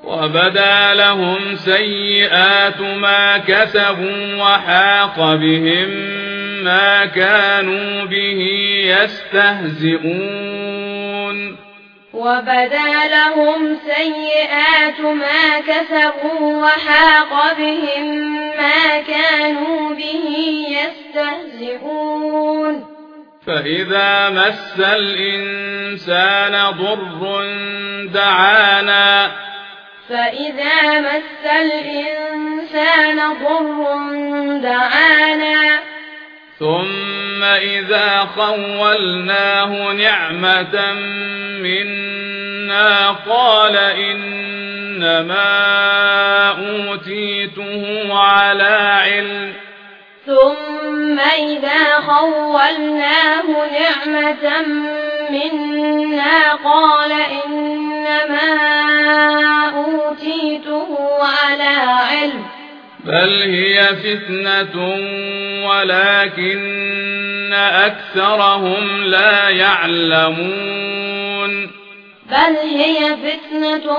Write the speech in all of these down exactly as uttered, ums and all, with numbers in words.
وبدا لهم سيئات ما كسبوا وحاق بهم ما كانوا به يستهزئون وبدا لهم سيئات ما كسبوا وحاق بهم ما كانوا به يستهزئون فإذا مس الإنسان ضر دعانا فإذا مس الإنسان ضر دعانا ثم إذا خولناه نعمة منا قال إنما أوتيته على علم ثم إذا خولناه نعمة منا قال إنما أوتيته على علم بل هي فتنة ولكن أكثرهم لا يعلمون بل هي فتنة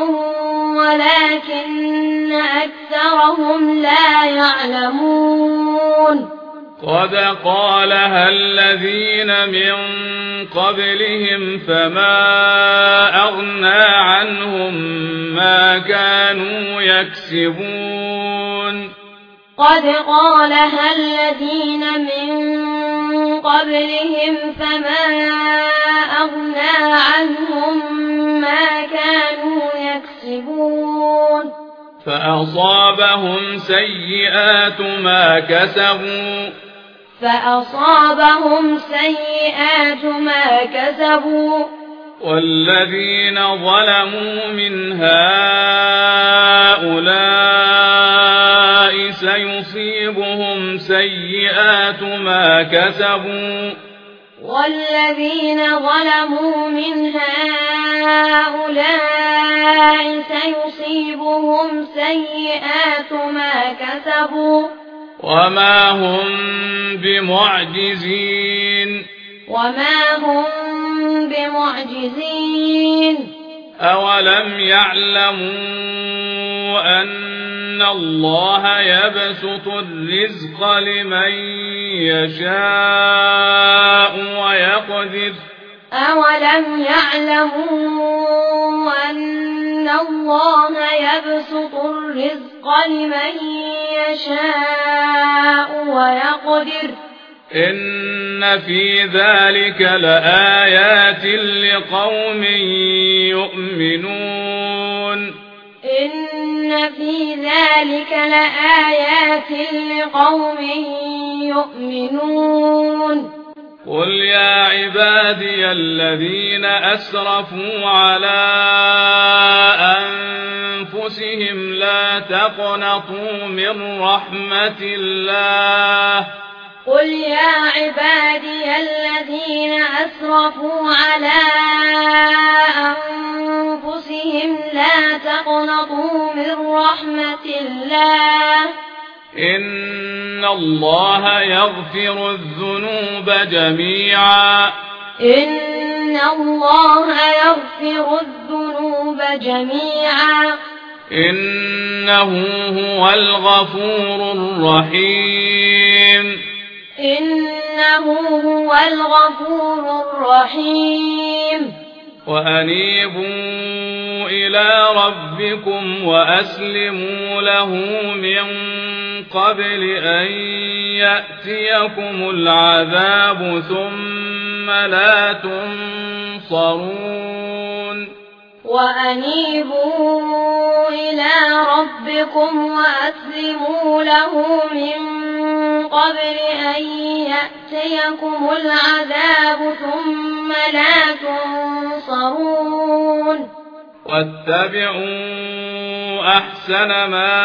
ولكن أكثرهم لا يعلمون قد قالها الذين من قبلهم فما أغنى عنهم ما كانوا يكسبون قد قالها الذين من قبلهم فما أغنى عنهم ما كانوا يكسبون فأصابهم سيئات ما كسبوا فأصابهم سيئات ما كسبوا والذين ظلموا من هؤلاء سيصيبهم سيئات ما كسبوا والذين ظلموا من هؤلاء سيصيبهم سيئات ما كسبوا وما هم بمعجزين وما هم بمعجزين أولم يعلموا أن الله يبسط الرزق لمن يشاء ويقدر أولم يعلموا أن الله يبسط الرزق لمن يشاء ويقدر إن في ذلك لآيات لقوم يؤمنون إن في ذلك لآيات لقوم يؤمنون قل يا عبادي الذين أسرفوا على أنفسهم لا تقنطوا من رحمة الله قل يا عبادي الذين أسرفوا على أنفسهم لا تقنطوا من رحمة الله إن الله يغفر الذنوب جميعا إن الله يغفر الذنوب جميعا إنه هو الغفور الرحيم إنه هو الغفور الرحيم وأنيبوا إلى ربكم وأسلموا له من قبل أن يأتيكم العذاب ثم لا تنصرون وأنيبوا إلى ربكم وأسلموا له من قبل أن يأتيكم العذاب ثم لا تنصرون واتبعوا أحسن ما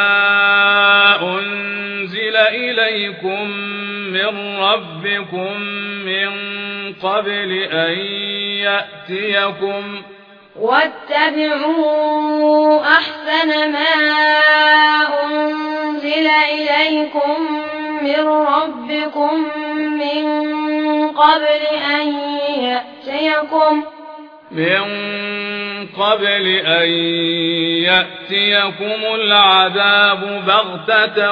أنزل إليكم من ربكم من قبل أن يأتيكم واتبعوا أحسن ما أنزل إليكم من ربكم من قبل أن يأتيكم من قبل أن يأتيكم العذاب بغتة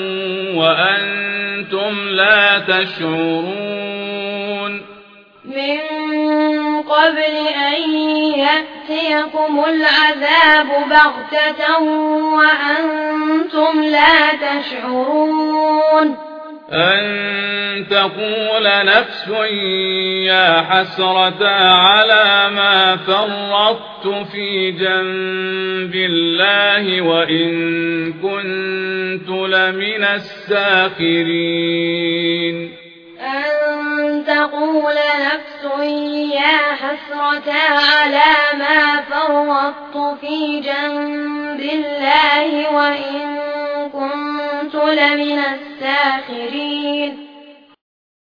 وأنتم لا تشعرون من قبل أن يأتيكم العذاب بغتة وأنتم لا تشعرون أن تقول نفس يا حسرة على ما فرطت في جنب الله وإن كنت لمن الساخرين أن تقول نفس يا حسرة على ما فرطت في جنب الله وإن كنت لمن الساخرين